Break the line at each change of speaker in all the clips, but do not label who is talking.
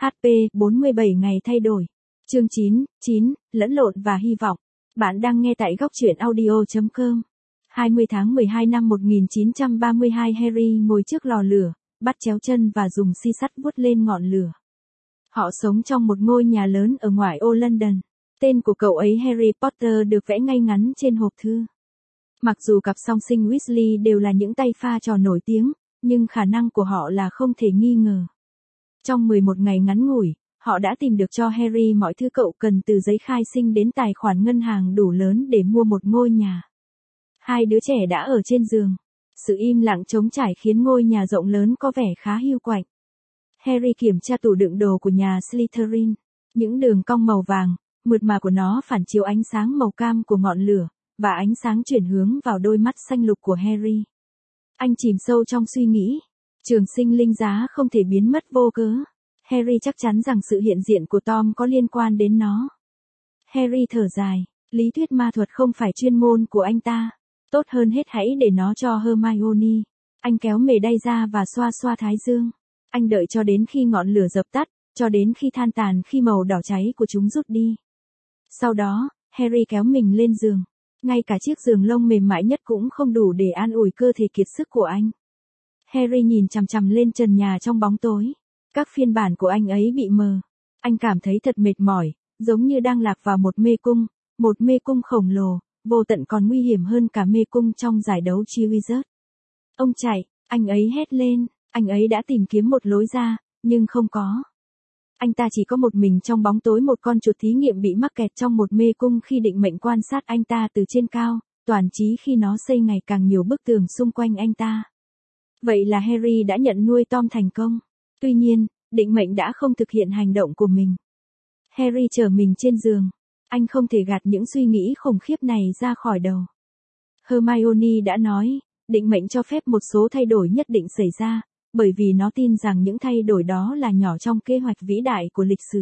HP 47 ngày thay đổi. Chương 9, lẫn lộn và hy vọng. Bạn đang nghe tại góc truyện audio.com. 20 tháng 12 năm 1932 Harry ngồi trước lò lửa, bắt chéo chân và dùng xi sắt vuốt lên ngọn lửa. Họ sống trong một ngôi nhà lớn ở ngoại ô London. Tên của cậu ấy Harry Potter được vẽ ngay ngắn trên hộp thư. Mặc dù cặp song sinh Weasley đều là những tay pha trò nổi tiếng, nhưng khả năng của họ là không thể nghi ngờ. Trong 11 ngày ngắn ngủi, họ đã tìm được cho Harry mọi thứ cậu cần từ giấy khai sinh đến tài khoản ngân hàng đủ lớn để mua một ngôi nhà. Hai đứa trẻ đã ở trên giường. Sự im lặng trống trải khiến ngôi nhà rộng lớn có vẻ khá hiu quạnh. Harry kiểm tra tủ đựng đồ của nhà Slytherin. Những đường cong màu vàng, mượt mà của nó phản chiếu ánh sáng màu cam của ngọn lửa, và ánh sáng chuyển hướng vào đôi mắt xanh lục của Harry. Anh chìm sâu trong suy nghĩ. Trường sinh linh giá không thể biến mất vô cớ. Harry chắc chắn rằng sự hiện diện của Tom có liên quan đến nó. Harry thở dài. Lý thuyết ma thuật không phải chuyên môn của anh ta. Tốt hơn hết hãy để nó cho Hermione. Anh kéo mề đay ra và xoa xoa thái dương. Anh đợi cho đến khi ngọn lửa dập tắt, cho đến khi than tàn khi màu đỏ cháy của chúng rút đi. Sau đó, Harry kéo mình lên giường. Ngay cả chiếc giường lông mềm mại nhất cũng không đủ để an ủi cơ thể kiệt sức của anh. Harry nhìn chằm chằm lên trần nhà trong bóng tối. Các phiên bản của anh ấy bị mờ. Anh cảm thấy thật mệt mỏi, giống như đang lạc vào một mê cung khổng lồ, vô tận còn nguy hiểm hơn cả mê cung trong giải đấu Quidditch. Ông chạy, anh ấy hét lên, anh ấy đã tìm kiếm một lối ra, nhưng không có. Anh ta chỉ có một mình trong bóng tối, một con chuột thí nghiệm bị mắc kẹt trong một mê cung khi định mệnh quan sát anh ta từ trên cao, toàn trí khi nó xây ngày càng nhiều bức tường xung quanh anh ta. Vậy là Harry đã nhận nuôi Tom thành công. Tuy nhiên, định mệnh đã không thực hiện hành động của mình. Harry trở mình trên giường. Anh không thể gạt những suy nghĩ khủng khiếp này ra khỏi đầu. Hermione đã nói, định mệnh cho phép một số thay đổi nhất định xảy ra, bởi vì nó tin rằng những thay đổi đó là nhỏ trong kế hoạch vĩ đại của lịch sử.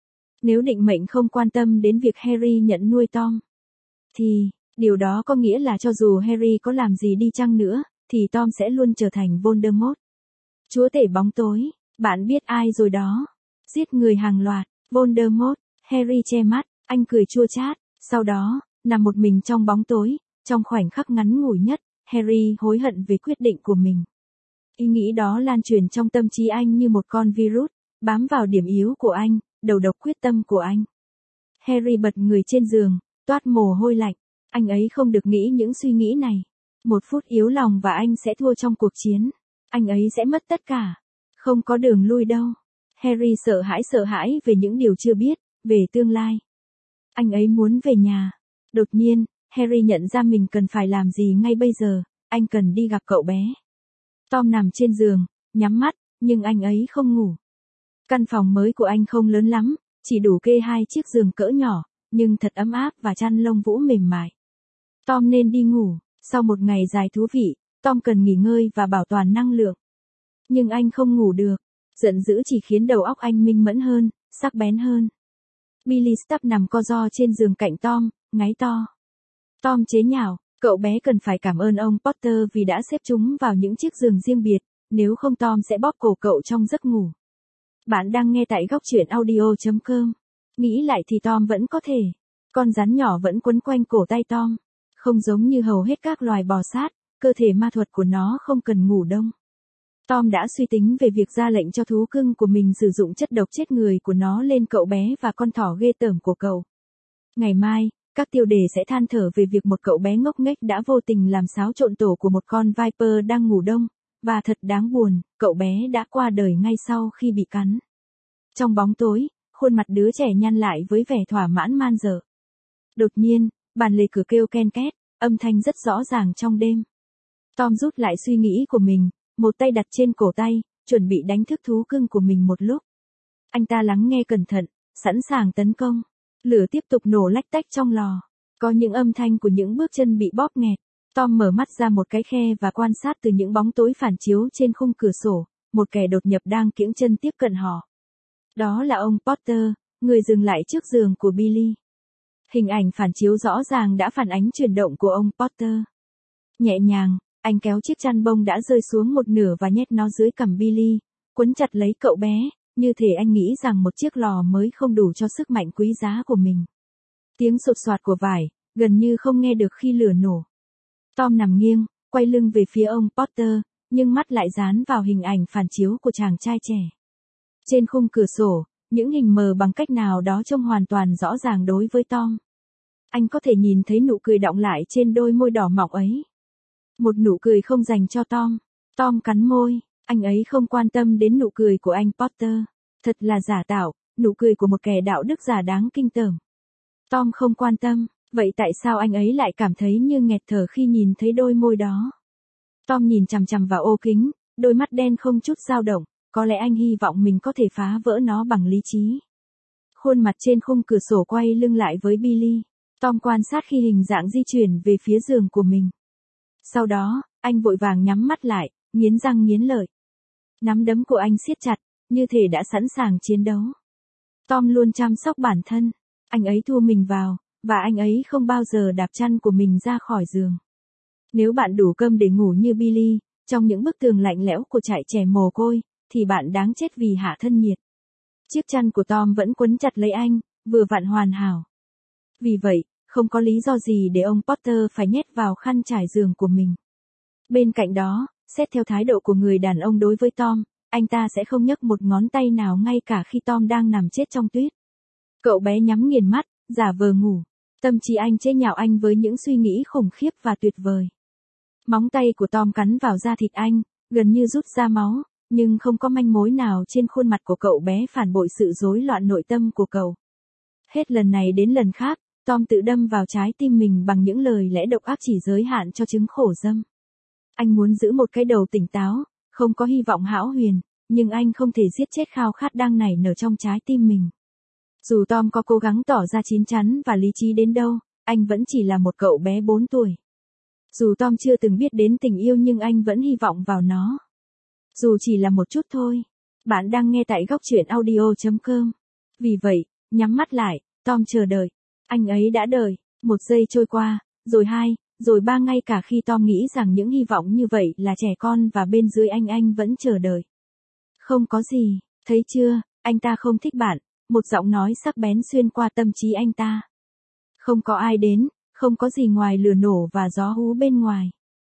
Nếu định mệnh không quan tâm đến việc Harry nhận nuôi Tom, thì, điều đó có nghĩa là cho dù Harry có làm gì đi chăng nữa, thì Tom sẽ luôn trở thành Voldemort. Chúa tể bóng tối, bạn biết ai rồi đó. Giết người hàng loạt, Voldemort. Harry che mắt, anh cười chua chát. Sau đó, nằm một mình trong bóng tối, trong khoảnh khắc ngắn ngủi nhất, Harry hối hận về quyết định của mình. Ý nghĩ đó lan truyền trong tâm trí anh như một con virus, bám vào điểm yếu của anh, đầu độc quyết tâm của anh. Harry bật người trên giường, toát mồ hôi lạnh. Anh ấy không được nghĩ những suy nghĩ này. Một phút yếu lòng và anh sẽ thua trong cuộc chiến. Anh ấy sẽ mất tất cả. Không có đường lui đâu. Harry sợ hãi về những điều chưa biết, về tương lai. Anh ấy muốn về nhà. Đột nhiên, Harry nhận ra mình cần phải làm gì ngay bây giờ. Anh cần đi gặp cậu bé. Tom nằm trên giường, nhắm mắt, nhưng anh ấy không ngủ. Căn phòng mới của anh không lớn lắm, chỉ đủ kê 2 chiếc giường cỡ nhỏ, nhưng thật ấm áp và chăn lông vũ mềm mại. Tom nên đi ngủ. Sau một ngày dài thú vị, Tom cần nghỉ ngơi và bảo toàn năng lượng. Nhưng anh không ngủ được. Giận dữ chỉ khiến đầu óc anh minh mẫn hơn, sắc bén hơn. Billy Stubb nằm co ro trên giường cạnh Tom, ngáy to. Tom chế nhạo, cậu bé cần phải cảm ơn ông Potter vì đã xếp chúng vào những chiếc giường riêng biệt, nếu không Tom sẽ bóp cổ cậu trong giấc ngủ. Bạn đang nghe tại góc truyện audio.com. Nghĩ lại thì Tom vẫn có thể. Con rắn nhỏ vẫn quấn quanh cổ tay Tom. Không giống như hầu hết các loài bò sát, cơ thể ma thuật của nó không cần ngủ đông. Tom đã suy tính về việc ra lệnh cho thú cưng của mình sử dụng chất độc chết người của nó lên cậu bé và con thỏ ghê tởm của cậu. Ngày mai, các tiêu đề sẽ than thở về việc một cậu bé ngốc nghếch đã vô tình làm xáo trộn tổ của một con Viper đang ngủ đông, và thật đáng buồn, cậu bé đã qua đời ngay sau khi bị cắn. Trong bóng tối, khuôn mặt đứa trẻ nhăn lại với vẻ thỏa mãn man dợ. Đột nhiên, bàn lề cửa kêu ken két, âm thanh rất rõ ràng trong đêm. Tom rút lại suy nghĩ của mình, một tay đặt trên cổ tay, chuẩn bị đánh thức thú cưng của mình một lúc. Anh ta lắng nghe cẩn thận, sẵn sàng tấn công. Lửa tiếp tục nổ lách tách trong lò. Có những âm thanh của những bước chân bị bóp nghẹt. Tom mở mắt ra một cái khe và quan sát từ những bóng tối phản chiếu trên khung cửa sổ, một kẻ đột nhập đang kiễng chân tiếp cận họ. Đó là ông Potter, người dừng lại trước giường của Billy. Hình ảnh phản chiếu rõ ràng đã phản ánh chuyển động của ông Potter. Nhẹ nhàng, anh kéo chiếc chăn bông đã rơi xuống một nửa và nhét nó dưới cằm Billy, quấn chặt lấy cậu bé, như thể anh nghĩ rằng một chiếc lò mới không đủ cho sức mạnh quý giá của mình. Tiếng sột soạt của vải, gần như không nghe được khi lửa nổ. Tom nằm nghiêng, quay lưng về phía ông Potter, nhưng mắt lại dán vào hình ảnh phản chiếu của chàng trai trẻ. Trên khung cửa sổ, những hình mờ bằng cách nào đó trông hoàn toàn rõ ràng đối với Tom. Anh có thể nhìn thấy nụ cười đọng lại trên đôi môi đỏ mọng ấy. Một nụ cười không dành cho Tom. Tom cắn môi, anh ấy không quan tâm đến nụ cười của anh Potter. Thật là giả tạo, nụ cười của một kẻ đạo đức giả đáng kinh tởm. Tom không quan tâm, vậy tại sao anh ấy lại cảm thấy như nghẹt thở khi nhìn thấy đôi môi đó? Tom nhìn chằm chằm vào ô kính, đôi mắt đen không chút dao động, có lẽ anh hy vọng mình có thể phá vỡ nó bằng lý trí. Khuôn mặt trên khung cửa sổ quay lưng lại với Billy. Tom quan sát khi hình dạng di chuyển về phía giường của mình. Sau đó, anh vội vàng nhắm mắt lại, nghiến răng nghiến lợi. Nắm đấm của anh siết chặt, như thể đã sẵn sàng chiến đấu. Tom luôn chăm sóc bản thân. Anh ấy thua mình vào, và anh ấy không bao giờ đạp chân của mình ra khỏi giường. Nếu bạn đủ cơm để ngủ như Billy, trong những bức tường lạnh lẽo của trại trẻ mồ côi, thì bạn đáng chết vì hạ thân nhiệt. Chiếc chăn của Tom vẫn quấn chặt lấy anh, vừa vặn hoàn hảo. Vì vậy, không có lý do gì để ông Potter phải nhét vào khăn trải giường của mình. Bên cạnh đó, xét theo thái độ của người đàn ông đối với Tom, anh ta sẽ không nhấc một ngón tay nào ngay cả khi Tom đang nằm chết trong tuyết. Cậu bé nhắm nghiền mắt, giả vờ ngủ. Tâm trí anh chế nhạo anh với những suy nghĩ khủng khiếp và tuyệt vời. Móng tay của Tom cắn vào da thịt anh, gần như rút ra máu, nhưng không có manh mối nào trên khuôn mặt của cậu bé phản bội sự rối loạn nội tâm của cậu. Hết lần này đến lần khác, Tom tự đâm vào trái tim mình bằng những lời lẽ độc ác chỉ giới hạn cho chứng khổ dâm. Anh muốn giữ một cái đầu tỉnh táo, không có hy vọng hão huyền, nhưng anh không thể giết chết khao khát đang nảy nở trong trái tim mình. Dù Tom có cố gắng tỏ ra chín chắn và lý trí đến đâu, anh vẫn chỉ là một cậu bé 4 tuổi. Dù Tom chưa từng biết đến tình yêu nhưng anh vẫn hy vọng vào nó. Dù chỉ là một chút thôi. Bạn đang nghe tại góc truyện audio.com. Vì vậy, nhắm mắt lại, Tom chờ đợi. Anh ấy đã đợi, 1 giây trôi qua, rồi 2, rồi 3 ngay cả khi Tom nghĩ rằng những hy vọng như vậy là trẻ con và bên dưới anh vẫn chờ đợi. Không có gì, thấy chưa, anh ta không thích bạn, một giọng nói sắc bén xuyên qua tâm trí anh ta. Không có ai đến, không có gì ngoài lửa nổ và gió hú bên ngoài.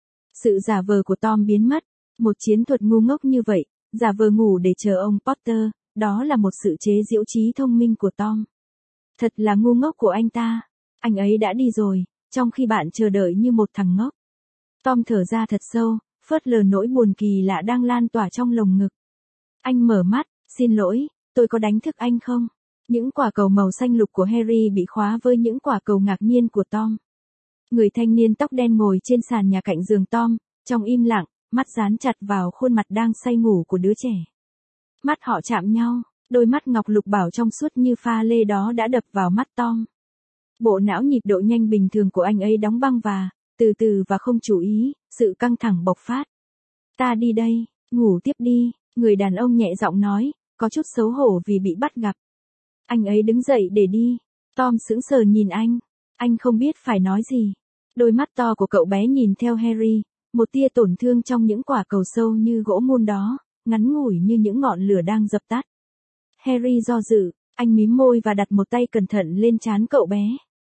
Sự giả vờ của Tom biến mất, một chiến thuật ngu ngốc như vậy, giả vờ ngủ để chờ ông Potter, đó là một sự chế giễu trí thông minh của Tom. Thật là ngu ngốc của anh ta. Anh ấy đã đi rồi, trong khi bạn chờ đợi như một thằng ngốc. Tom thở ra thật sâu, phớt lờ nỗi buồn kỳ lạ đang lan tỏa trong lồng ngực. Anh mở mắt, xin lỗi, tôi có đánh thức anh không? Những quả cầu màu xanh lục của Harry bị khóa với những quả cầu ngạc nhiên của Tom. Người thanh niên tóc đen ngồi trên sàn nhà cạnh giường Tom, trong im lặng, mắt dán chặt vào khuôn mặt đang say ngủ của đứa trẻ. Mắt họ chạm nhau, đôi mắt ngọc lục bảo trong suốt như pha lê đó đã đập vào mắt Tom. Bộ não nhịp độ nhanh bình thường của anh ấy đóng băng và, từ từ và không chú ý, sự căng thẳng bộc phát. Ta đi đây, ngủ tiếp đi, người đàn ông nhẹ giọng nói, có chút xấu hổ vì bị bắt gặp. Anh ấy đứng dậy để đi. Tom sững sờ nhìn anh không biết phải nói gì. Đôi mắt to của cậu bé nhìn theo Harry, một tia tổn thương trong những quả cầu sâu như gỗ mun đó, ngắn ngủi như những ngọn lửa đang dập tắt. Harry do dự, anh mím môi và đặt một tay cẩn thận lên trán cậu bé.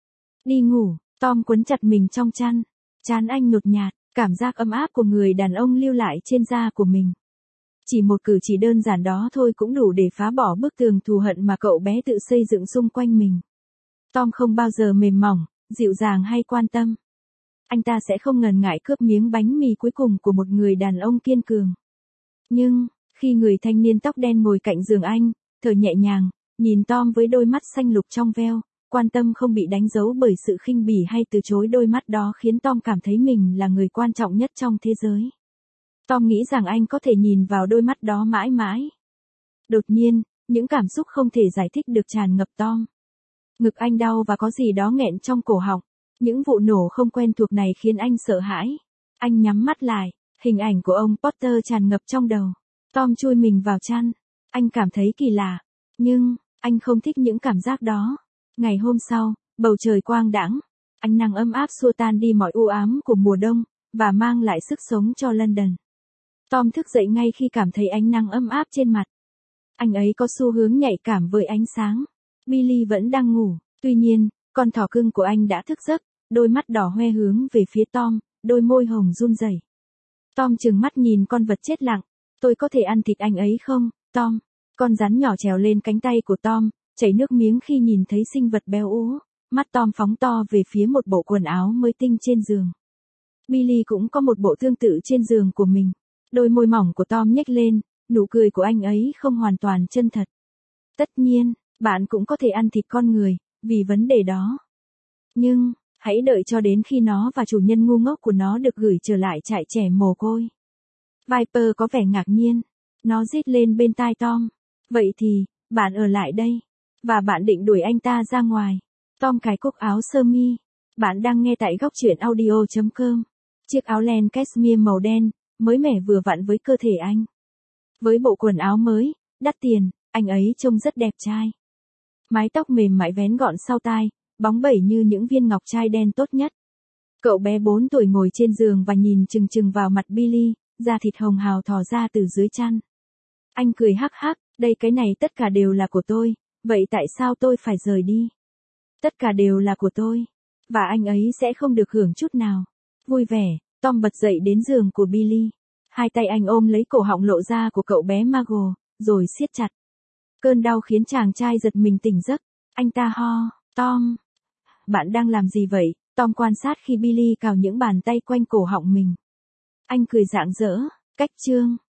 Đi ngủ, Tom quấn chặt mình trong chăn. Trán anh nhột nhạt, cảm giác ấm áp của người đàn ông lưu lại trên da của mình. Chỉ một cử chỉ đơn giản đó thôi cũng đủ để phá bỏ bức tường thù hận mà cậu bé tự xây dựng xung quanh mình. Tom không bao giờ mềm mỏng, dịu dàng hay quan tâm. Anh ta sẽ không ngần ngại cướp miếng bánh mì cuối cùng của một người đàn ông kiên cường. Nhưng, khi người thanh niên tóc đen ngồi cạnh giường anh, thở nhẹ nhàng, nhìn Tom với đôi mắt xanh lục trong veo, quan tâm không bị đánh dấu bởi sự khinh bỉ hay từ chối, đôi mắt đó khiến Tom cảm thấy mình là người quan trọng nhất trong thế giới. Tom nghĩ rằng anh có thể nhìn vào đôi mắt đó mãi mãi. Đột nhiên, những cảm xúc không thể giải thích được tràn ngập Tom. Ngực anh đau và có gì đó nghẹn trong cổ họng. Những vụ nổ không quen thuộc này khiến anh sợ hãi. Anh nhắm mắt lại, hình ảnh của ông Potter tràn ngập trong đầu. Tom chui mình vào chăn. Anh cảm thấy kỳ lạ. Nhưng, anh không thích những cảm giác đó. Ngày hôm sau, bầu trời quang đãng. Ánh nắng ấm áp xua tan đi mọi u ám của mùa đông, và mang lại sức sống cho London. Tom thức dậy ngay khi cảm thấy ánh nắng ấm áp trên mặt. Anh ấy có xu hướng nhạy cảm với ánh sáng. Billy vẫn đang ngủ, tuy nhiên, con thỏ cưng của anh đã thức giấc, đôi mắt đỏ hoe hướng về phía Tom, đôi môi hồng run rẩy. Tom trừng mắt nhìn con vật chết lặng. Tôi có thể ăn thịt anh ấy không, Tom? Con rắn nhỏ trèo lên cánh tay của Tom, chảy nước miếng khi nhìn thấy sinh vật béo ú. Mắt Tom phóng to về phía một bộ quần áo mới tinh trên giường. Billy cũng có một bộ tương tự trên giường của mình. Đôi môi mỏng của Tom nhếch lên, nụ cười của anh ấy không hoàn toàn chân thật. Tất nhiên, bạn cũng có thể ăn thịt con người, vì vấn đề đó. Nhưng, hãy đợi cho đến khi nó và chủ nhân ngu ngốc của nó được gửi trở lại trại trẻ mồ côi. Viper có vẻ ngạc nhiên. Nó rít lên bên tai Tom. Vậy thì, bạn ở lại đây. Và bạn định đuổi anh ta ra ngoài. Tom cài cúc áo sơ mi. Bạn đang nghe tại góc truyện audio.com. Chiếc áo len cashmere màu đen, mới mẻ vừa vặn với cơ thể anh. Với bộ quần áo mới, đắt tiền, anh ấy trông rất đẹp trai. Mái tóc mềm mại vén gọn sau tai, bóng bẩy như những viên ngọc trai đen tốt nhất. Cậu bé 4 tuổi ngồi trên giường và nhìn chừng chừng vào mặt Billy, da thịt hồng hào thò ra từ dưới chăn. Anh cười hắc hắc, đây cái này tất cả đều là của tôi, vậy tại sao tôi phải rời đi? Tất cả đều là của tôi, và anh ấy sẽ không được hưởng chút nào. Vui vẻ, Tom bật dậy đến giường của Billy. Hai tay anh ôm lấy cổ họng lộ ra của cậu bé Margot, rồi siết chặt. Cơn đau khiến chàng trai giật mình tỉnh giấc. Anh ta ho, Tom. Bạn đang làm gì vậy? Tom quan sát khi Billy cào những bàn tay quanh cổ họng mình. Anh cười rạng rỡ, cách chương.